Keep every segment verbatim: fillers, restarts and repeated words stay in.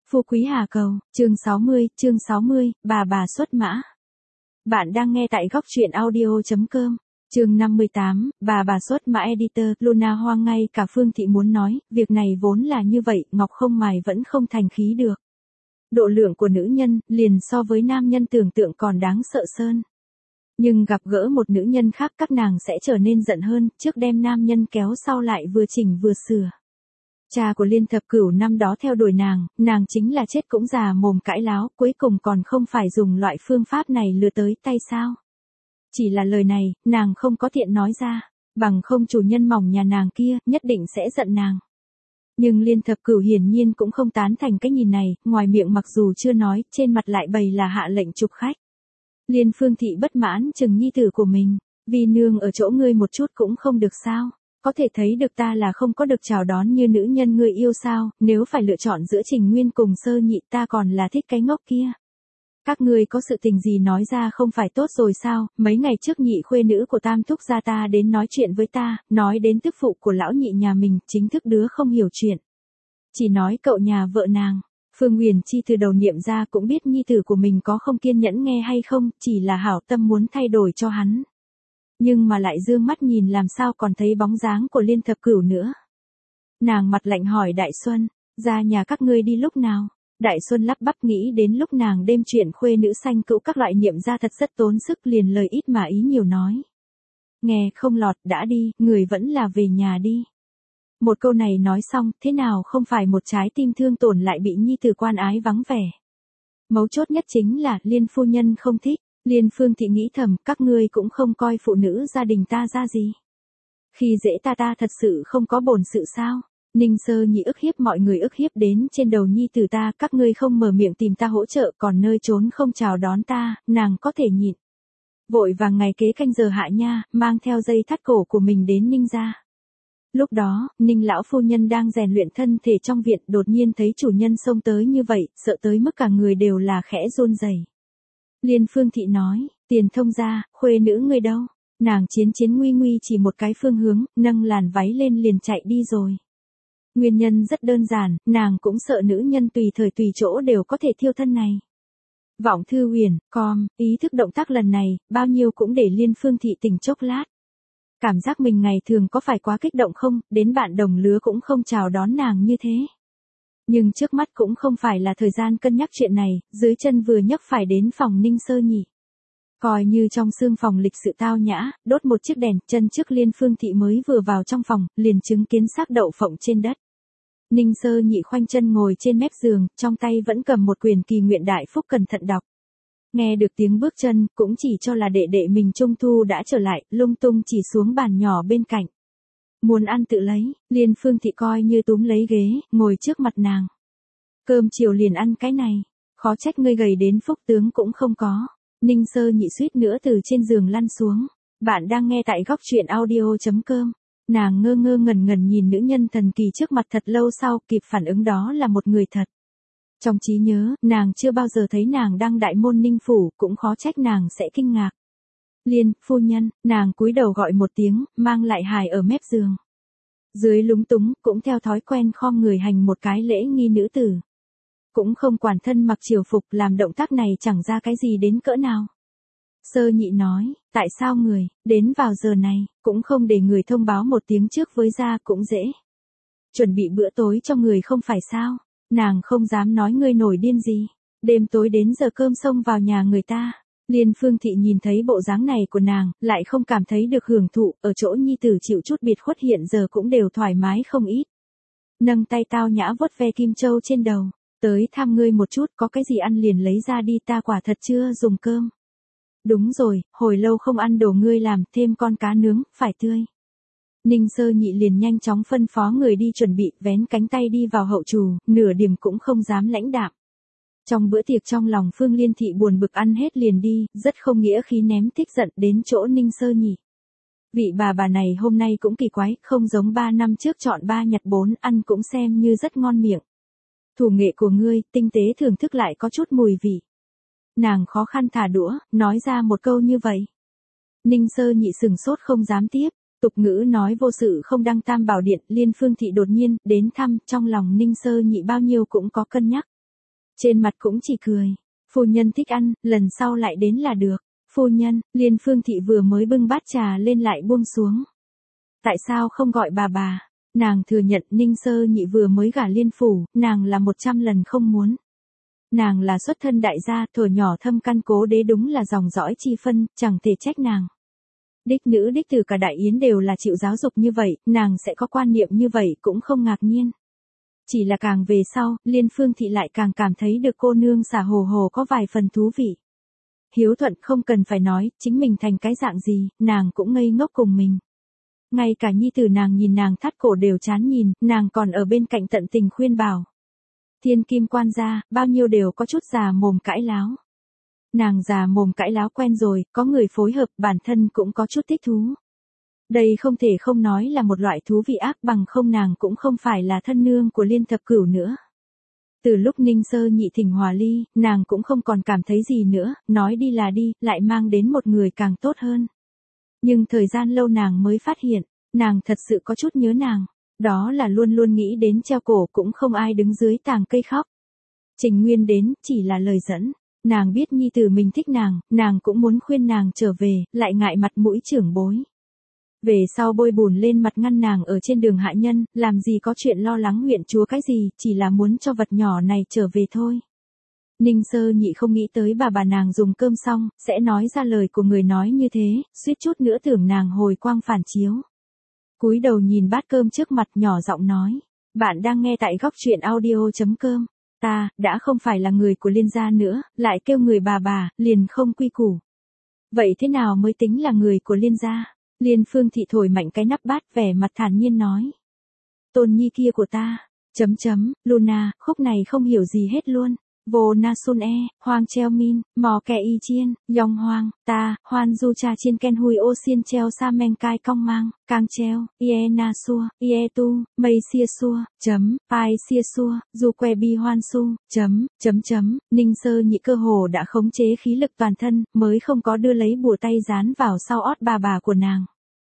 Phú Quý Hà Cầu, chương sáu mươi, chương sáu mươi, bà bà xuất mã. Bạn đang nghe tại góc truyện audio chấm com. Chương năm mươi tám, bà bà xuất mã editor, Luna Hoang ngay cả Phương Thị muốn nói, việc này vốn là như vậy, ngọc không mài vẫn không thành khí được. Độ lượng của nữ nhân, liền so với nam nhân tưởng tượng còn đáng sợ sơn. Nhưng gặp gỡ một nữ nhân khác các nàng sẽ trở nên giận hơn, trước đem nam nhân kéo sau lại vừa chỉnh vừa sửa. Cha của Liên Thập Cửu năm đó theo đuổi nàng, nàng chính là chết cũng già mồm cãi láo, cuối cùng còn không phải dùng loại phương pháp này lừa tới tay sao. Chỉ là lời này, nàng không có tiện nói ra, bằng không chủ nhân mỏng nhà nàng kia, nhất định sẽ giận nàng. Nhưng Liên Thập Cửu hiển nhiên cũng không tán thành cái nhìn này, ngoài miệng mặc dù chưa nói, trên mặt lại bày là hạ lệnh chụp khách. Liên Phương Thị bất mãn chừng nhi tử của mình, vì nương ở chỗ ngươi một chút cũng không được sao. Có thể thấy được ta là không có được chào đón như nữ nhân ngươi yêu sao, nếu phải lựa chọn giữa Trình Nguyên cùng Sơ Nhị ta còn là thích cái ngốc kia. Các ngươi có sự tình gì nói ra không phải tốt rồi sao, mấy ngày trước nhị khuê nữ của Tam Thúc gia ta đến nói chuyện với ta, nói đến tức phụ của lão nhị nhà mình, chính thức đứa không hiểu chuyện. Chỉ nói cậu nhà vợ nàng, Phương Huyền Chi từ đầu niệm ra cũng biết nhi tử của mình có không kiên nhẫn nghe hay không, chỉ là hảo tâm muốn thay đổi cho hắn. Nhưng mà lại dương mắt nhìn làm sao còn thấy bóng dáng của Liên Thập Cửu nữa. Nàng mặt lạnh hỏi Đại Xuân, ra nhà các ngươi đi lúc nào? Đại Xuân lắp bắp nghĩ đến lúc nàng đêm chuyện khuê nữ sanh cữu các loại niệm ra thật rất tốn sức liền lời ít mà ý nhiều nói. Nghe không lọt đã đi, người vẫn là về nhà đi. Một câu này nói xong, thế nào không phải một trái tim thương tổn lại bị nhi tử quan ái vắng vẻ. Mấu chốt nhất chính là Liên phu nhân không thích. Liên Phương Thị nghĩ thầm, các ngươi cũng không coi phụ nữ gia đình ta ra gì. Khi dễ ta ta thật sự không có bổn sự sao. Ninh Sơ Nhị ức hiếp mọi người ức hiếp đến trên đầu nhi tử ta, các ngươi không mở miệng tìm ta hỗ trợ còn nơi trốn không chào đón ta, nàng có thể nhịn. Vội vàng ngày kế canh giờ hạ nha, mang theo dây thắt cổ của mình đến Ninh gia. Lúc đó, Ninh lão phu nhân đang rèn luyện thân thể trong viện đột nhiên thấy chủ nhân xông tới như vậy, sợ tới mức cả người đều là khẽ run rẩy. Liên Phương Thị nói, Tiền thông gia, khuê nữ người đâu? Nàng chiến chiến nguy nguy chỉ một cái phương hướng, nâng làn váy lên liền chạy đi rồi. Nguyên nhân rất đơn giản, nàng cũng sợ nữ nhân tùy thời tùy chỗ đều có thể thiêu thân này. Vọng Thư Huyền, com, ý thức động tác lần này, bao nhiêu cũng để Liên Phương Thị tỉnh chốc lát. Cảm giác mình ngày thường có phải quá kích động không, đến bạn đồng lứa cũng không chào đón nàng như thế. Nhưng trước mắt cũng không phải là thời gian cân nhắc chuyện này, dưới chân vừa nhấc phải đến phòng Ninh Sơ Nhị. Coi như trong sương phòng lịch sự tao nhã, đốt một chiếc đèn, chân trước Liên Phương Thị mới vừa vào trong phòng, liền chứng kiến xác đậu phộng trên đất. Ninh Sơ Nhị khoanh chân ngồi trên mép giường, trong tay vẫn cầm một quyển Kỳ Nguyện Đại Phúc cẩn thận đọc. Nghe được tiếng bước chân, cũng chỉ cho là đệ đệ mình Trung Thu đã trở lại, lung tung chỉ xuống bàn nhỏ bên cạnh. Muốn ăn tự lấy, Liên Phương Thị coi như túm lấy ghế, ngồi trước mặt nàng. Cơm chiều liền ăn cái này, khó trách ngươi gầy đến phúc tướng cũng không có. Ninh Sơ Nhị suýt nữa từ trên giường lăn xuống. Bạn đang nghe tại góc truyện audio chấm com. Nàng ngơ ngơ ngẩn ngẩn nhìn nữ nhân thần kỳ trước mặt thật lâu sau kịp phản ứng đó là một người thật. Trong trí nhớ, nàng chưa bao giờ thấy nàng đăng đại môn Ninh phủ, cũng khó trách nàng sẽ kinh ngạc. Liên, phu nhân, nàng cúi đầu gọi một tiếng, mang lại hài ở mép giường. Dưới lúng túng, cũng theo thói quen khom người hành một cái lễ nghi nữ tử. Cũng không quản thân mặc triều phục làm động tác này chẳng ra cái gì đến cỡ nào. Sơ Nhị nói, tại sao người, đến vào giờ này, cũng không để người thông báo một tiếng trước với gia cũng dễ. Chuẩn bị bữa tối cho người không phải sao, nàng không dám nói ngươi nổi điên gì. Đêm tối đến giờ cơm xông vào nhà người ta. Liên Phương Thị nhìn thấy bộ dáng này của nàng, lại không cảm thấy được hưởng thụ, ở chỗ nhi tử chịu chút biệt khuất hiện giờ cũng đều thoải mái không ít. Nâng tay tao nhã vuốt ve kim châu trên đầu, tới thăm ngươi một chút, có cái gì ăn liền lấy ra đi, ta quả thật chưa dùng cơm. Đúng rồi, hồi lâu không ăn đồ ngươi làm, thêm con cá nướng, phải tươi. Ninh Sơ Nhị liền nhanh chóng phân phó người đi chuẩn bị, vén cánh tay đi vào hậu trù, nửa điểm cũng không dám lãnh đạm. Trong bữa tiệc trong lòng Phương Liên Thị buồn bực ăn hết liền đi, rất không nghĩa khí ném tích giận đến chỗ Ninh Sơ Nhị. Vị bà bà này hôm nay cũng kỳ quái, không giống ba năm trước chọn ba nhặt bốn ăn cũng xem như rất ngon miệng. Thủ nghệ của ngươi, tinh tế thưởng thức lại có chút mùi vị. Nàng khó khăn thả đũa, nói ra một câu như vậy. Ninh Sơ Nhị sừng sốt không dám tiếp, tục ngữ nói vô sự không đăng tam bảo điện, Liên Phương Thị đột nhiên đến thăm, trong lòng Ninh Sơ Nhị bao nhiêu cũng có cân nhắc. Trên mặt cũng chỉ cười. Phu nhân thích ăn, lần sau lại đến là được. Phu nhân, Liên Phương Thị vừa mới bưng bát trà lên lại buông xuống. Tại sao không gọi bà bà? Nàng thừa nhận Ninh Sơ Nhị vừa mới gả Liên phủ, nàng là một trăm lần không muốn. Nàng là xuất thân đại gia, thuở nhỏ thâm căn cố đế đúng là dòng dõi chi phân, chẳng thể trách nàng. Đích nữ đích tử cả đại yến đều là chịu giáo dục như vậy, nàng sẽ có quan niệm như vậy cũng không ngạc nhiên. Chỉ là càng về sau, Liên Phương Thị lại càng cảm thấy được cô nương xả hồ hồ có vài phần thú vị. Hiếu thuận không cần phải nói, chính mình thành cái dạng gì, nàng cũng ngây ngốc cùng mình. Ngay cả nhi tử nàng nhìn nàng thắt cổ đều chán nhìn, nàng còn ở bên cạnh tận tình khuyên bảo. Thiên kim quan gia, bao nhiêu đều có chút già mồm cãi láo. Nàng già mồm cãi láo quen rồi, có người phối hợp, bản thân cũng có chút thích thú. Đây không thể không nói là một loại thú vị ác, bằng không nàng cũng không phải là thân nương của Liên Thập Cửu nữa. Từ lúc Ninh Sơ Nhị thỉnh hòa ly, nàng cũng không còn cảm thấy gì nữa, nói đi là đi, lại mang đến một người càng tốt hơn. Nhưng thời gian lâu nàng mới phát hiện, nàng thật sự có chút nhớ nàng. Đó là luôn luôn nghĩ đến treo cổ cũng không ai đứng dưới tàng cây khóc. Trình Nguyên đến, chỉ là lời dẫn. Nàng biết nhi tử mình thích nàng, nàng cũng muốn khuyên nàng trở về, lại ngại mặt mũi trưởng bối. Về sau bôi bùn lên mặt ngăn nàng ở trên đường hạ nhân, làm gì có chuyện lo lắng huyện chúa cái gì, chỉ là muốn cho vật nhỏ này trở về thôi. Ninh Sơ Nhị không nghĩ tới bà bà nàng dùng cơm xong, sẽ nói ra lời của người nói như thế, suýt chút nữa tưởng nàng hồi quang phản chiếu. Cúi đầu nhìn bát cơm trước mặt nhỏ giọng nói, bạn đang nghe tại góc truyện audio chấm com. Ta, đã không phải là người của Liên gia nữa, lại kêu người bà bà, liền không quy củ. Vậy thế nào mới tính là người của Liên gia? Liên Phương Thị thổi mạnh cái nắp bát vẻ mặt thản nhiên nói. Tôn nhi kia của ta, chấm chấm, Luna, khúc này không hiểu gì hết luôn. Vô na sun e, hoang treo min, mò kè y chiên, yong hoang, ta, hoan du cha chiên ken hui ô xiên treo sa men cai cong mang, cang treo, ie na xua, ie tu, mây xia xua, chấm, pai xia xua, du que bi hoan su, chấm, chấm chấm, Ninh Sơ Nhị cơ hồ đã khống chế khí lực toàn thân, mới không có đưa lấy bùa tay dán vào sau ót bà bà của nàng.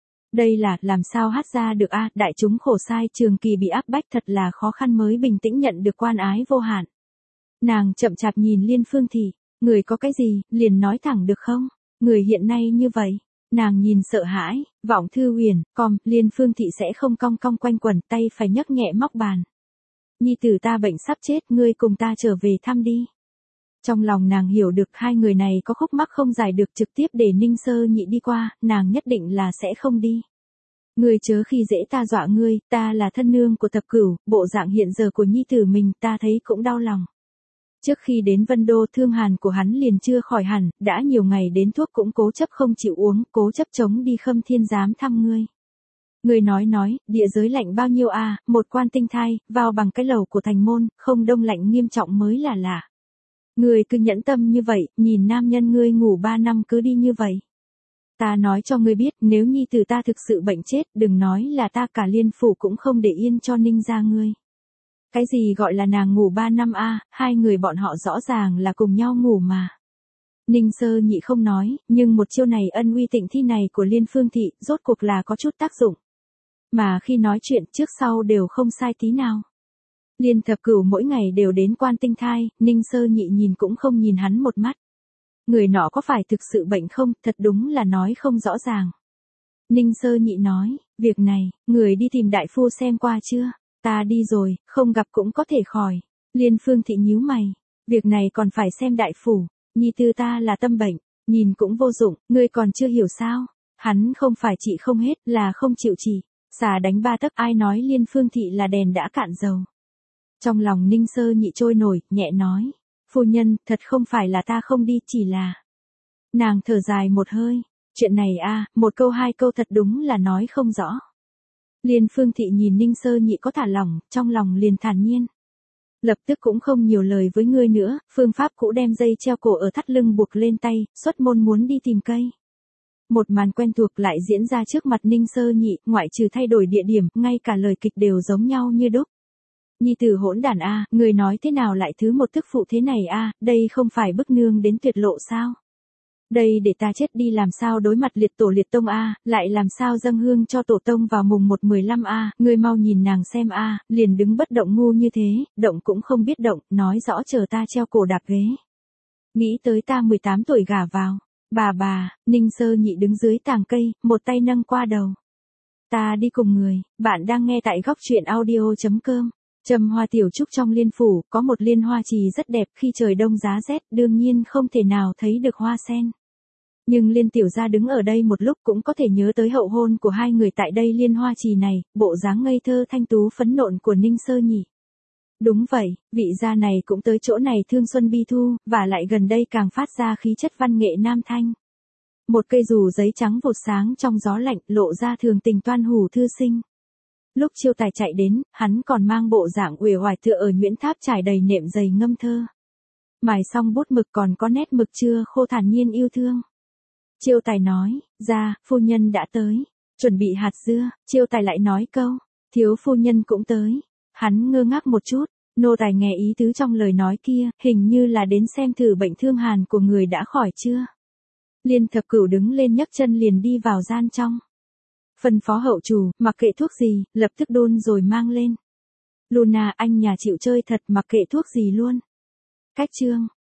Đây là, làm sao hát ra được a, đại chúng khổ sai trường kỳ bị áp bách thật là khó khăn mới bình tĩnh nhận được quan ái vô hạn. Nàng chậm chạp nhìn Liên Phương Thị, người có cái gì, liền nói thẳng được không? Người hiện nay như vậy, nàng nhìn sợ hãi, vọng thư huyền, com, Liên Phương Thị sẽ không cong cong quanh quẩn, tay phải nhấc nhẹ móc bàn. Nhi tử ta bệnh sắp chết, ngươi cùng ta trở về thăm đi. Trong lòng nàng hiểu được hai người này có khúc mắc không giải được, trực tiếp để Ninh Sơ Nhị đi qua, nàng nhất định là sẽ không đi. Ngươi chớ khi dễ ta dọa ngươi, ta là thân nương của Thập Cửu, bộ dạng hiện giờ của nhi tử mình ta thấy cũng đau lòng. Trước khi đến Vân Đô thương hàn của hắn liền chưa khỏi hẳn, đã nhiều ngày đến thuốc cũng cố chấp không chịu uống, cố chấp chống đi Khâm Thiên Giám thăm ngươi. Ngươi nói nói, địa giới lạnh bao nhiêu a, à, một quan tinh thai, vào bằng cái lầu của thành môn, không đông lạnh nghiêm trọng mới là lạ. Ngươi cứ nhẫn tâm như vậy, nhìn nam nhân ngươi ngủ ba năm cứ đi như vậy. Ta nói cho ngươi biết, nếu nhi tử ta thực sự bệnh chết, đừng nói là ta cả Liên phủ cũng không để yên cho Ninh gia ngươi. Cái gì gọi là nàng ngủ ba năm a, à, hai người bọn họ rõ ràng là cùng nhau ngủ mà. Ninh Sơ Nhị không nói, nhưng một chiêu này ân uy tịnh thi này của Liên Phương Thị, rốt cuộc là có chút tác dụng. Mà khi nói chuyện trước sau đều không sai tí nào. Liên Thập Cửu mỗi ngày đều đến quan tinh thai, Ninh Sơ Nhị nhìn cũng không nhìn hắn một mắt. Người nọ có phải thực sự bệnh không, thật đúng là nói không rõ ràng. Ninh Sơ Nhị nói, việc này, người đi tìm đại phu xem qua chưa? Ta đi rồi, không gặp cũng có thể khỏi. Liên Phương Thị nhíu mày. Việc này còn phải xem đại phủ. Nhi tư ta là tâm bệnh, nhìn cũng vô dụng, ngươi còn chưa hiểu sao? Hắn không phải trị không hết, là không chịu trị. Xà đánh ba tấc, ai nói Liên Phương Thị là đèn đã cạn dầu. Trong lòng Ninh Sơ Nhị trôi nổi, nhẹ nói. Phu nhân, thật không phải là ta không đi, chỉ là... Nàng thở dài một hơi. Chuyện này a, một câu hai câu thật đúng là nói không rõ. Liên Phương Thị nhìn Ninh Sơ Nhị có thả lỏng, trong lòng liền thản nhiên. Lập tức cũng không nhiều lời với ngươi nữa, phương pháp cũ đem dây treo cổ ở thắt lưng buộc lên tay, xuất môn muốn đi tìm cây. Một màn quen thuộc lại diễn ra trước mặt Ninh Sơ Nhị, ngoại trừ thay đổi địa điểm, ngay cả lời kịch đều giống nhau như đúc. Nhi tử hỗn đản a, người nói thế nào lại thứ một tức phụ thế này a, đây không phải bức nương đến tuyệt lộ sao? Đây để ta chết đi làm sao đối mặt liệt tổ liệt tông a, lại làm sao dâng hương cho tổ tông vào mùng một mười lăm a, ngươi mau nhìn nàng xem a, liền đứng bất động ngu như thế, động cũng không biết động, nói rõ chờ ta treo cổ đạp ghế. Nghĩ tới ta mười tám tuổi gả vào. Bà bà, Ninh Sơ Nhị đứng dưới tàng cây, một tay nâng qua đầu. Ta đi cùng người, bạn đang nghe tại góc truyện audio.com. Trầm hoa tiểu trúc trong liên phủ, có một liên hoa trì rất đẹp, khi trời đông giá rét, đương nhiên không thể nào thấy được hoa sen. Nhưng liên tiểu gia đứng ở đây một lúc cũng có thể nhớ tới hậu hôn của hai người tại đây liên hoa trì này, bộ dáng ngây thơ thanh tú phấn nộn của Ninh Sơ Nhị. Đúng vậy, vị gia này cũng tới chỗ này thương xuân bi thu, và lại gần đây càng phát ra khí chất văn nghệ nam thanh. Một cây dù giấy trắng vụt sáng trong gió lạnh, lộ ra thường tình toan hủ thư sinh. Lúc Chiêu Tài chạy đến, hắn còn mang bộ dạng uể oải tựa ở nhuyễn tháp trải đầy nệm dày ngâm thơ. Mài xong bút mực còn có nét mực chưa khô thản nhiên yêu thương. Chiêu Tài nói, ra, phu nhân đã tới. Chuẩn bị hạt dưa, Chiêu Tài lại nói câu, thiếu phu nhân cũng tới. Hắn ngơ ngác một chút, nô tài nghe ý tứ trong lời nói kia, hình như là đến xem thử bệnh thương hàn của người đã khỏi chưa. Liên Thập Cửu đứng lên nhấc chân liền đi vào gian trong. Phân phó hậu chủ, mặc kệ thuốc gì, lập tức đun rồi mang lên. Luna anh nhà chịu chơi thật, mặc kệ thuốc gì luôn. Cách chương,